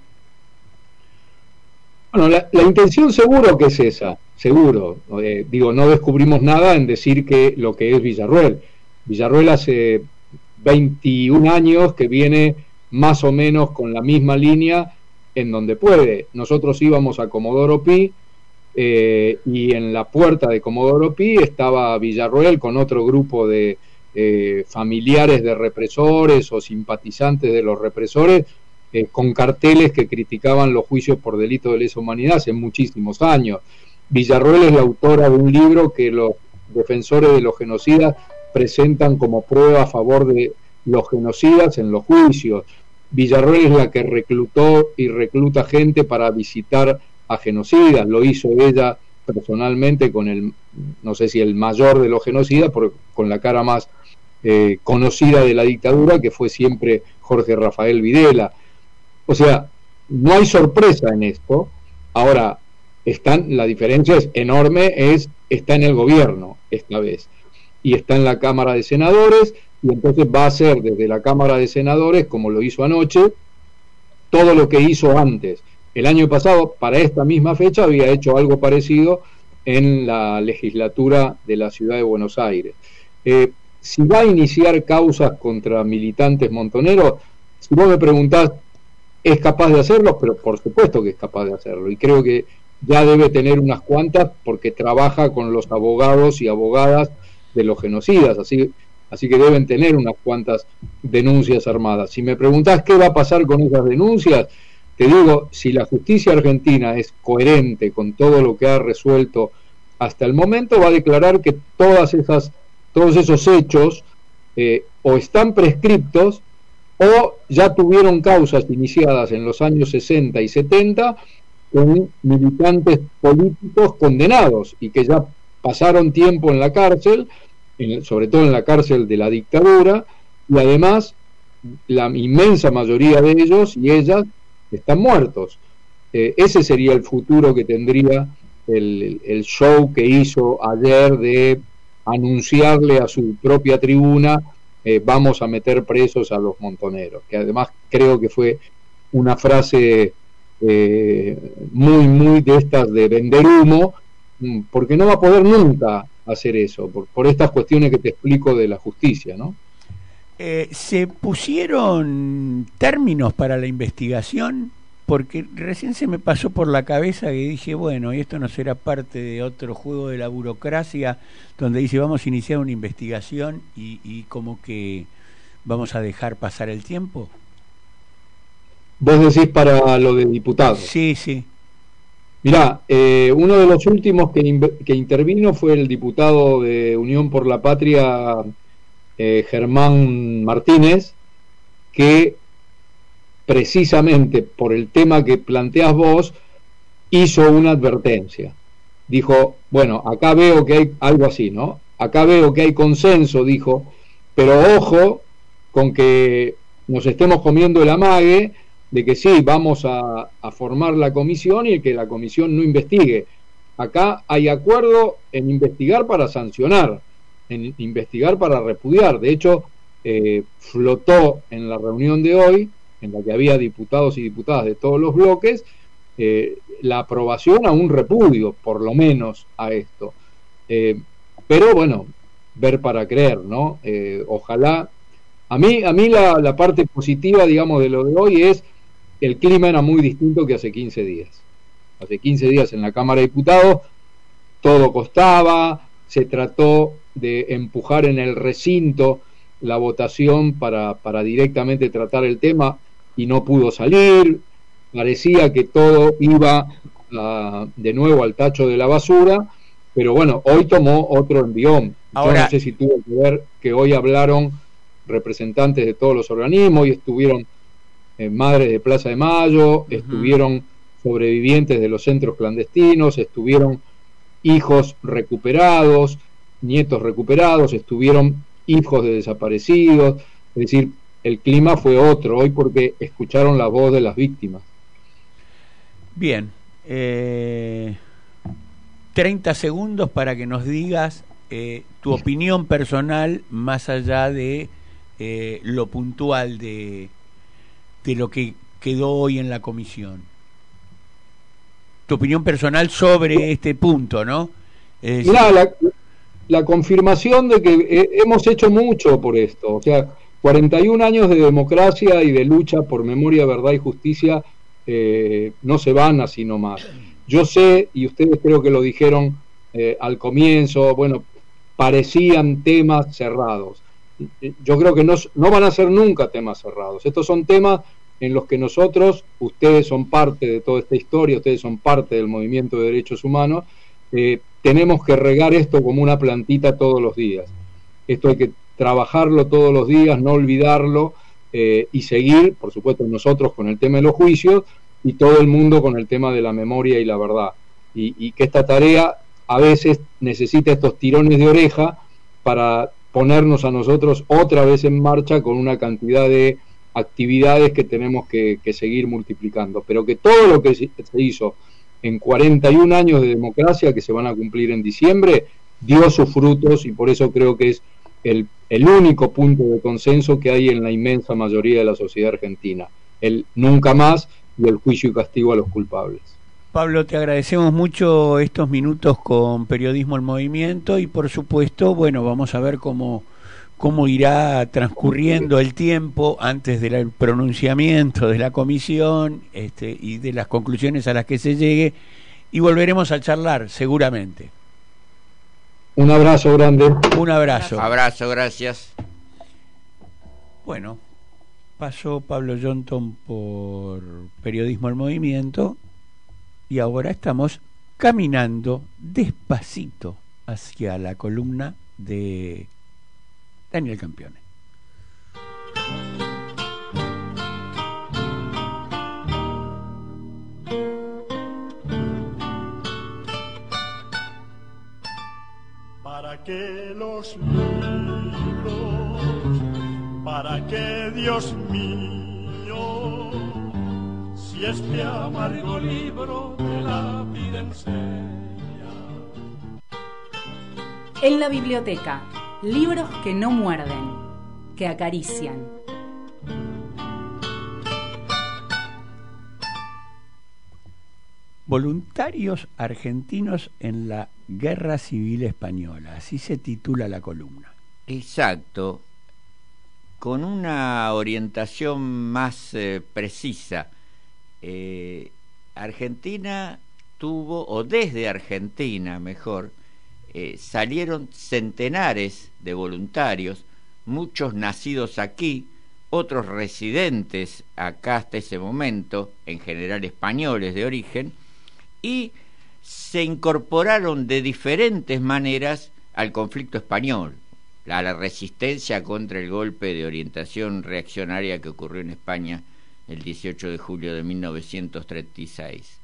Bueno, la, la intención seguro que es esa, seguro. Eh, digo, no descubrimos nada en decir que lo que es Villarroel. Villarroel hace veintiún años que viene más o menos con la misma línea en donde puede. Nosotros íbamos a Comodoro Pi eh, y en la puerta de Comodoro Pi estaba Villarroel con otro grupo de Eh, familiares de represores o simpatizantes de los represores, eh, con carteles que criticaban los juicios por delito de lesa humanidad hace muchísimos años. Villarroel es la autora de un libro que los defensores de los genocidas presentan como prueba a favor de los genocidas en los juicios. Villarroel es la que reclutó y recluta gente para visitar a genocidas, lo hizo ella personalmente con el, no sé si el mayor de los genocidas, pero con la cara más eh, conocida de la dictadura, que fue siempre Jorge Rafael Videla. O sea, no hay sorpresa en esto. Ahora, están, la diferencia es enorme, es está en el gobierno esta vez, y está en la Cámara de Senadores, y entonces va a hacer desde la Cámara de Senadores, como lo hizo anoche, todo lo que hizo antes. El año pasado, para esta misma fecha, había hecho algo parecido en la legislatura de la ciudad de Buenos Aires. Eh, si va a iniciar causas contra militantes montoneros, si vos me preguntás, ¿es capaz de hacerlo? Pero por supuesto que es capaz de hacerlo, y creo que ya debe tener unas cuantas porque trabaja con los abogados y abogadas de los genocidas, así, así que deben tener unas cuantas denuncias armadas. Si me preguntás qué va a pasar con esas denuncias, te digo, si la justicia argentina es coherente con todo lo que ha resuelto hasta el momento, va a declarar que todas esas, todos esos hechos eh, o están prescriptos o ya tuvieron causas iniciadas en los años sesenta y setenta con militantes políticos condenados y que ya pasaron tiempo en la cárcel, en, sobre todo en la cárcel de la dictadura, y además la inmensa mayoría de ellos y ellas están muertos. Eh, ese sería el futuro que tendría el, el show que hizo ayer de anunciarle a su propia tribuna eh, vamos a meter presos a los montoneros, que además creo que fue una frase eh, muy, muy de estas de vender humo, porque no va a poder nunca hacer eso, por, por estas cuestiones que te explico de la justicia, ¿no? Eh, ¿Se pusieron términos para la investigación? Porque recién se me pasó por la cabeza que dije, bueno, y esto no será parte de otro juego de la burocracia, donde dice vamos a iniciar una investigación y, y como que vamos a dejar pasar el tiempo. ¿Vos decís para lo de diputados? Sí, sí. Mirá, eh, uno de los últimos que, in que intervino fue el diputado de Unión por la Patria, eh, Germán Martínez, que precisamente por el tema que planteás vos, hizo una advertencia. Dijo, bueno, acá veo que hay algo así, ¿no? Acá veo que hay consenso, dijo, pero ojo con que nos estemos comiendo el amague de que sí, vamos a, a formar la comisión y que la comisión no investigue. Acá hay acuerdo en investigar para sancionar, en investigar para repudiar. De hecho, eh, flotó en la reunión de hoy, en la que había diputados y diputadas de todos los bloques, eh, la aprobación a un repudio, por lo menos, a esto. Eh, pero bueno, ver para creer, ¿no? Eh, ojalá. A mí, a mí la, la parte positiva, digamos, de lo de hoy es el clima era muy distinto que hace quince días. Hace quince días en la Cámara de Diputados todo costaba, se trató de empujar en el recinto la votación para, para directamente tratar el tema y no pudo salir, parecía que todo iba uh, de nuevo al tacho de la basura, pero bueno, hoy tomó otro envión. Ahora, yo no sé si tuvo que ver que hoy hablaron representantes de todos los organismos y estuvieron eh, madres de Plaza de Mayo, uh-huh. estuvieron sobrevivientes de los centros clandestinos, estuvieron hijos recuperados, nietos recuperados, estuvieron hijos de desaparecidos, es decir, el clima fue otro hoy porque escucharon la voz de las víctimas. Bien, eh, treinta segundos para que nos digas eh, tu opinión personal más allá de eh, lo puntual de, de lo que quedó hoy en la comisión. Tu opinión personal sobre este punto, ¿no? Es decir, Mirá, la, la confirmación de que eh, hemos hecho mucho por esto, o sea, cuarenta y un años de democracia y de lucha por memoria, verdad y justicia eh, no se van así nomás. Yo sé, y ustedes creo que lo dijeron eh, al comienzo, bueno, parecían temas cerrados. Yo creo que no, no van a ser nunca temas cerrados. Estos son temas en los que nosotros, ustedes son parte de toda esta historia, ustedes son parte del movimiento de derechos humanos, eh, tenemos que regar esto como una plantita todos los días. Esto hay que trabajarlo todos los días, no olvidarlo eh, y seguir, por supuesto, nosotros con el tema de los juicios y todo el mundo con el tema de la memoria y la verdad. Y, y que esta tarea a veces necesita estos tirones de oreja para ponernos a nosotros otra vez en marcha con una cantidad de actividades que tenemos que, que seguir multiplicando. Pero que todo lo que se hizo en cuarenta y un años de democracia, que se van a cumplir en diciembre, dio sus frutos y por eso creo que es el, el único punto de consenso que hay en la inmensa mayoría de la sociedad argentina, el nunca más y el juicio y castigo a los culpables. Pablo, te agradecemos mucho estos minutos con Periodismo en Movimiento y por supuesto, bueno, vamos a ver cómo, cómo irá transcurriendo el tiempo antes del pronunciamiento de la comisión este, y de las conclusiones a las que se llegue y volveremos a charlar seguramente. Un abrazo grande. Un abrazo. Abrazo, gracias. Bueno, pasó Pablo Johnton por Periodismo al Movimiento y ahora estamos caminando despacito hacia la columna de Daniel Campione. ¿Para qué los libros? ¿Para qué, Dios mío? Si este amargo libro de la vida enseña. En la biblioteca, libros que no muerden, que acarician. Voluntarios argentinos en la Guerra Civil Española, así se titula la columna. Exacto, con una orientación más eh, precisa. Eh, Argentina tuvo, o desde Argentina mejor, eh, salieron centenares de voluntarios, muchos nacidos aquí, otros residentes acá hasta ese momento, en general españoles de origen, y se incorporaron de diferentes maneras al conflicto español, a la resistencia contra el golpe de orientación reaccionaria que ocurrió en España el dieciocho de julio de mil novecientos treinta y seis.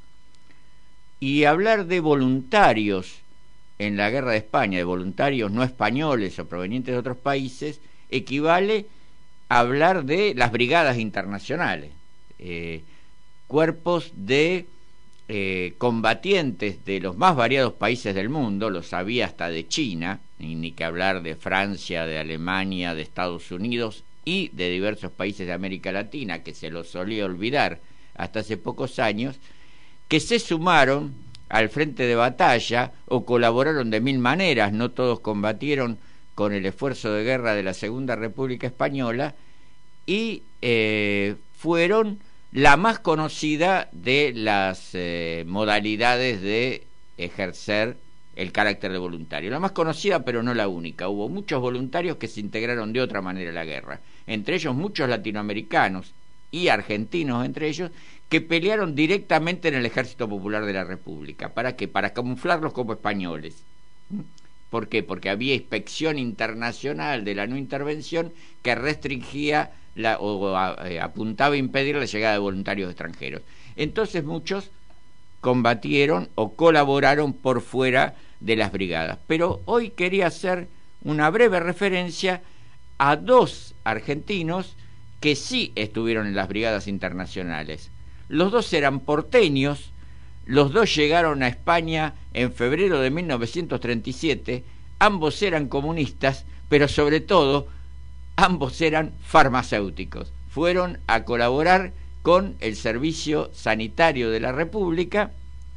Y hablar de voluntarios en la guerra de España, de voluntarios no españoles o provenientes de otros países, equivale a hablar de las brigadas internacionales, eh, cuerpos de Eh, combatientes de los más variados países del mundo, los había hasta de China, ni, ni que hablar de Francia, de Alemania, de Estados Unidos y de diversos países de América Latina, que se los solía olvidar hasta hace pocos años, que se sumaron al frente de batalla o colaboraron de mil maneras. No todos combatieron con el esfuerzo de guerra de la Segunda República Española y eh, fueron la más conocida de las eh, modalidades de ejercer el carácter de voluntario. La más conocida, pero no la única. Hubo muchos voluntarios que se integraron de otra manera a la guerra. Entre ellos muchos latinoamericanos y argentinos, entre ellos, que pelearon directamente en el Ejército Popular de la República. ¿Para qué? Para camuflarlos como españoles. ¿Por qué? Porque había inspección internacional de la no intervención que restringía La, o a, eh, apuntaba a impedir la llegada de voluntarios extranjeros. Entonces muchos combatieron o colaboraron por fuera de las brigadas. Pero hoy quería hacer una breve referencia a dos argentinos que sí estuvieron en las brigadas internacionales. Los dos eran porteños, los dos llegaron a España en febrero de mil novecientos treinta y siete, ambos eran comunistas, pero sobre todo ambos eran farmacéuticos. Fueron a colaborar con el Servicio Sanitario de la República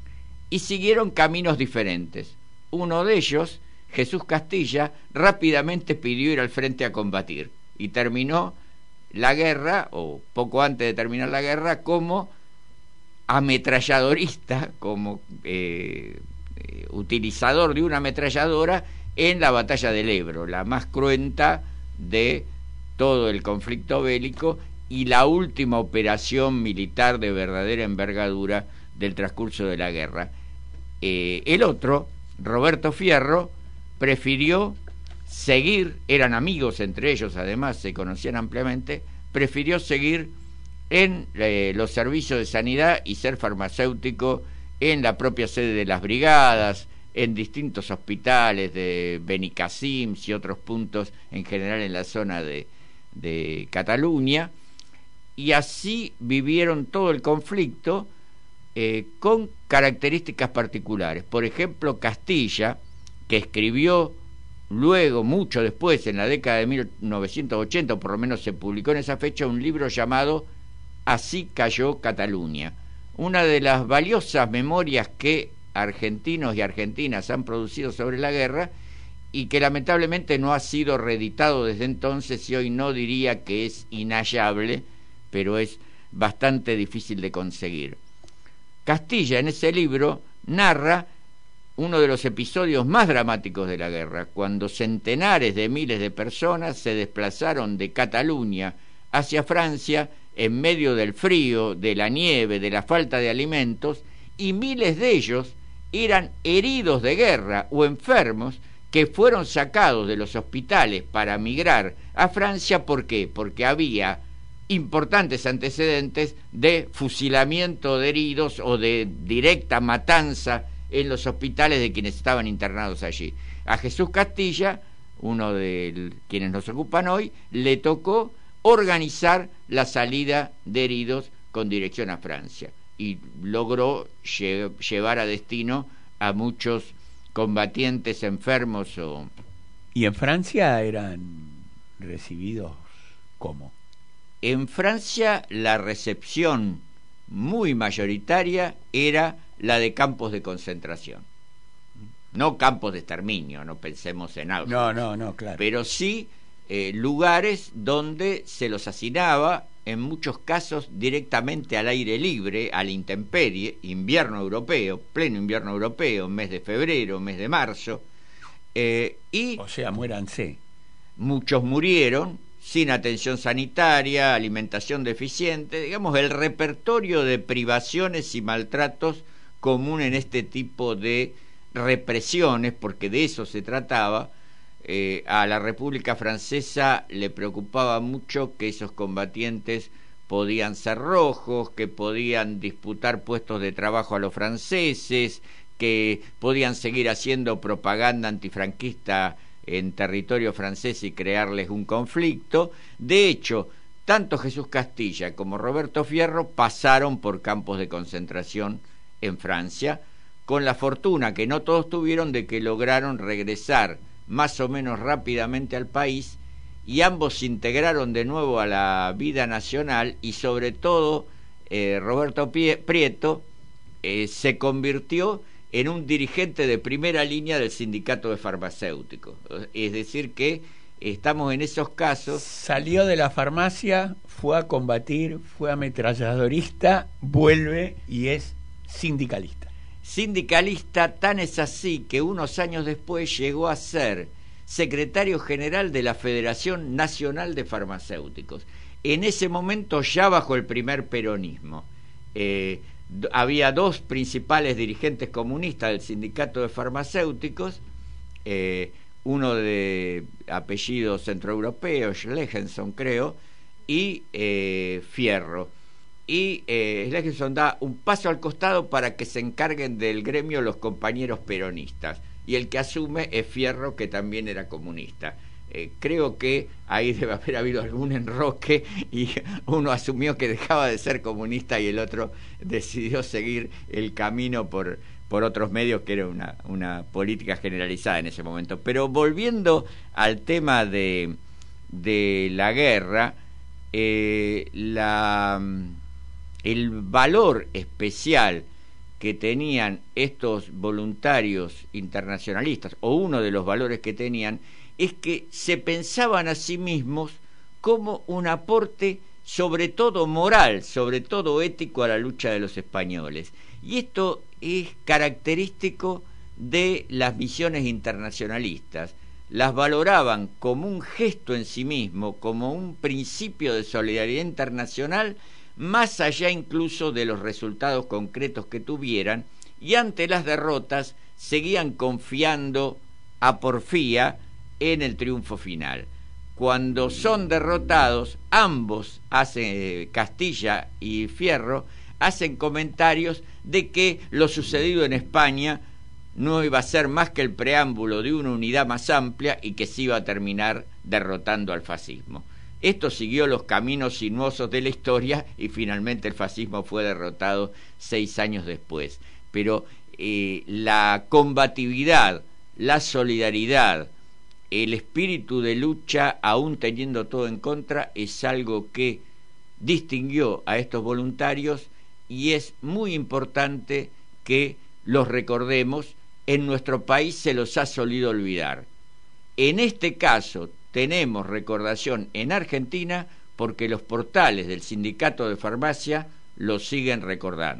y siguieron caminos diferentes. Uno de ellos, Jesús Castilla, rápidamente pidió ir al frente a combatir y terminó la guerra, o poco antes de terminar la guerra, como ametralladorista, como eh, eh, utilizador de una ametralladora en la batalla del Ebro, la más cruenta de todo el conflicto bélico y la última operación militar de verdadera envergadura del transcurso de la guerra. Eh, el otro, Roberto Fierro, prefirió seguir, eran amigos entre ellos, además se conocían ampliamente, prefirió seguir en eh, los servicios de sanidad y ser farmacéutico en la propia sede de las brigadas, en distintos hospitales de Benicàssim y otros puntos, en general en la zona de, de Cataluña, y así vivieron todo el conflicto eh, con características particulares. Por ejemplo, Castilla, que escribió luego, mucho después, en la década de mil novecientos ochenta, o por lo menos se publicó en esa fecha, un libro llamado Así cayó Cataluña, una de las valiosas memorias que argentinos y argentinas han producido sobre la guerra y que lamentablemente no ha sido reeditado desde entonces, y hoy no diría que es inhallable, pero es bastante difícil de conseguir. Castilla en ese libro narra uno de los episodios más dramáticos de la guerra, cuando centenares de miles de personas se desplazaron de Cataluña hacia Francia en medio del frío, de la nieve, de la falta de alimentos, y miles de ellos eran heridos de guerra o enfermos que fueron sacados de los hospitales para migrar a Francia. ¿Por qué? Porque había importantes antecedentes de fusilamiento de heridos o de directa matanza en los hospitales de quienes estaban internados allí. A Jesús Castilla, uno de quienes nos ocupan hoy, le tocó organizar la salida de heridos con dirección a Francia y logró lle- llevar a destino a muchos combatientes enfermos. O... ¿Y en Francia eran recibidos cómo? En Francia la recepción muy mayoritaria era la de campos de concentración, no campos de exterminio, no pensemos en algo. No, no, no, claro. Pero sí eh, lugares donde se los hacinaba, en muchos casos directamente al aire libre, a la intemperie, invierno europeo, pleno invierno europeo, mes de febrero, mes de marzo, eh, y... O sea, muéranse. Muchos murieron sin atención sanitaria, alimentación deficiente, digamos, el repertorio de privaciones y maltratos común en este tipo de represiones, porque de eso se trataba. Eh, a la República Francesa le preocupaba mucho que esos combatientes podían ser rojos, que podían disputar puestos de trabajo a los franceses, que podían seguir haciendo propaganda antifranquista en territorio francés y crearles un conflicto. De hecho, tanto Jesús Castilla como Roberto Fierro pasaron por campos de concentración en Francia, con la fortuna que no todos tuvieron de que lograron regresar más o menos rápidamente al país, y ambos se integraron de nuevo a la vida nacional, y sobre todo eh, Roberto Pie- Prieto eh, se convirtió en un dirigente de primera línea del sindicato de farmacéuticos. Es decir que estamos en esos casos. Salió de la farmacia, fue a combatir, fue ametralladorista, vuelve y es sindicalista. Sindicalista, tan es así que unos años después llegó a ser secretario general de la Federación Nacional de Farmacéuticos. En ese momento ya bajo el primer peronismo. Eh, había dos principales dirigentes comunistas del sindicato de farmacéuticos, eh, uno de apellido centroeuropeo, Schlegenson creo, y eh, Fierro. Y eh, Schlegenson da un paso al costado para que se encarguen del gremio los compañeros peronistas, y el que asume es Fierro, que también era comunista. Eh, creo que ahí debe haber habido algún enroque y uno asumió que dejaba de ser comunista y el otro decidió seguir el camino por, por otros medios, que era una, una política generalizada en ese momento. Pero volviendo al tema de, de la guerra, eh, la, el valor especial que tenían estos voluntarios internacionalistas, o uno de los valores que tenían, es que se pensaban a sí mismos como un aporte sobre todo moral, sobre todo ético, a la lucha de los españoles. Y esto es característico de las misiones internacionalistas. Las valoraban como un gesto en sí mismo, como un principio de solidaridad internacional, más allá incluso de los resultados concretos que tuvieran, y ante las derrotas seguían confiando a porfía en el triunfo final. Cuando son derrotados, ambos hacen, Castilla y Fierro, hacen comentarios de que lo sucedido en España no iba a ser más que el preámbulo de una unidad más amplia y que se iba a terminar derrotando al fascismo. Esto siguió los caminos sinuosos de la historia y finalmente el fascismo fue derrotado seis años después. Pero eh, la combatividad, la solidaridad, el espíritu de lucha, aún teniendo todo en contra, es algo que distinguió a estos voluntarios, y es muy importante que los recordemos. En nuestro país se los ha solido olvidar. En este caso tenemos recordación en Argentina porque los portales del Sindicato de Farmacia lo siguen recordando.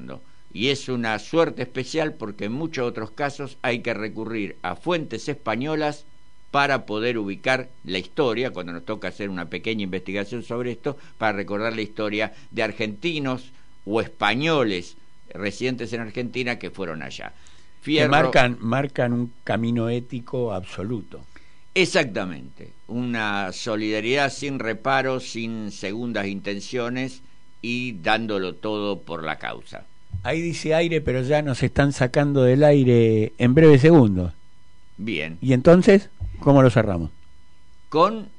y es una suerte especial porque en muchos otros casos hay que recurrir a fuentes españolas para poder ubicar la historia, cuando nos toca hacer una pequeña investigación sobre esto, para recordar la historia de argentinos o españoles residentes en Argentina que fueron allá. Fierro, que marcan, marcan un camino ético absoluto. Exactamente, una solidaridad sin reparos, sin segundas intenciones y dándolo todo por la causa. Ahí dice aire, pero ya nos están sacando del aire en breves segundos. Bien. ¿Y entonces cómo lo cerramos? Con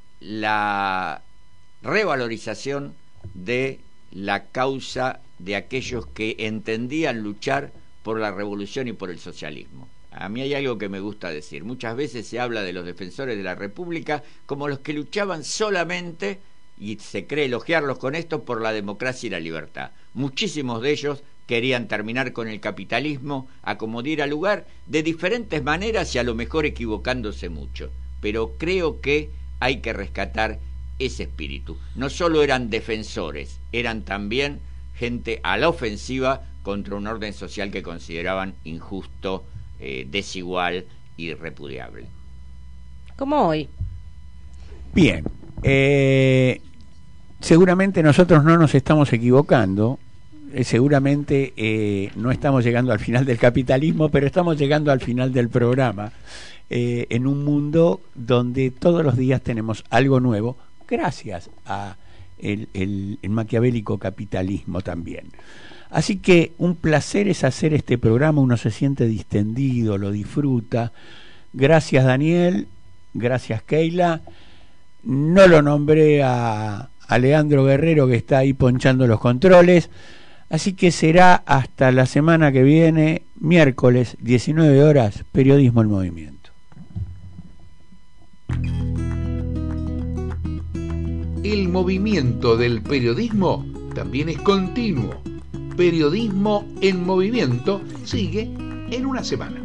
la revalorización de la causa de aquellos que entendían luchar por la revolución y por el socialismo. A mí hay algo que me gusta decir. Muchas veces se habla de los defensores de la República como los que luchaban solamente, y se cree elogiarlos con esto, por la democracia y la libertad. Muchísimos de ellos querían terminar con el capitalismo, a como diera lugar, de diferentes maneras y a lo mejor equivocándose mucho. Pero creo que hay que rescatar ese espíritu. No solo eran defensores, eran también gente a la ofensiva contra un orden social que consideraban injusto, eh, desigual y repudiable. Como hoy. Bien, eh, seguramente nosotros no nos estamos equivocando, eh, seguramente eh, no estamos llegando al final del capitalismo, pero estamos llegando al final del programa, eh, en un mundo donde todos los días tenemos algo nuevo, gracias a el, el, el maquiavélico capitalismo también. Así que un placer es hacer este programa, uno se siente distendido, lo disfruta. Gracias Daniel, gracias Keila. No lo nombré a, a Leandro Guerrero, que está ahí ponchando los controles. Así que será hasta la semana que viene, miércoles, diecinueve horas, Periodismo en Movimiento. El movimiento del periodismo también es continuo. Periodismo en Movimiento sigue en una semana.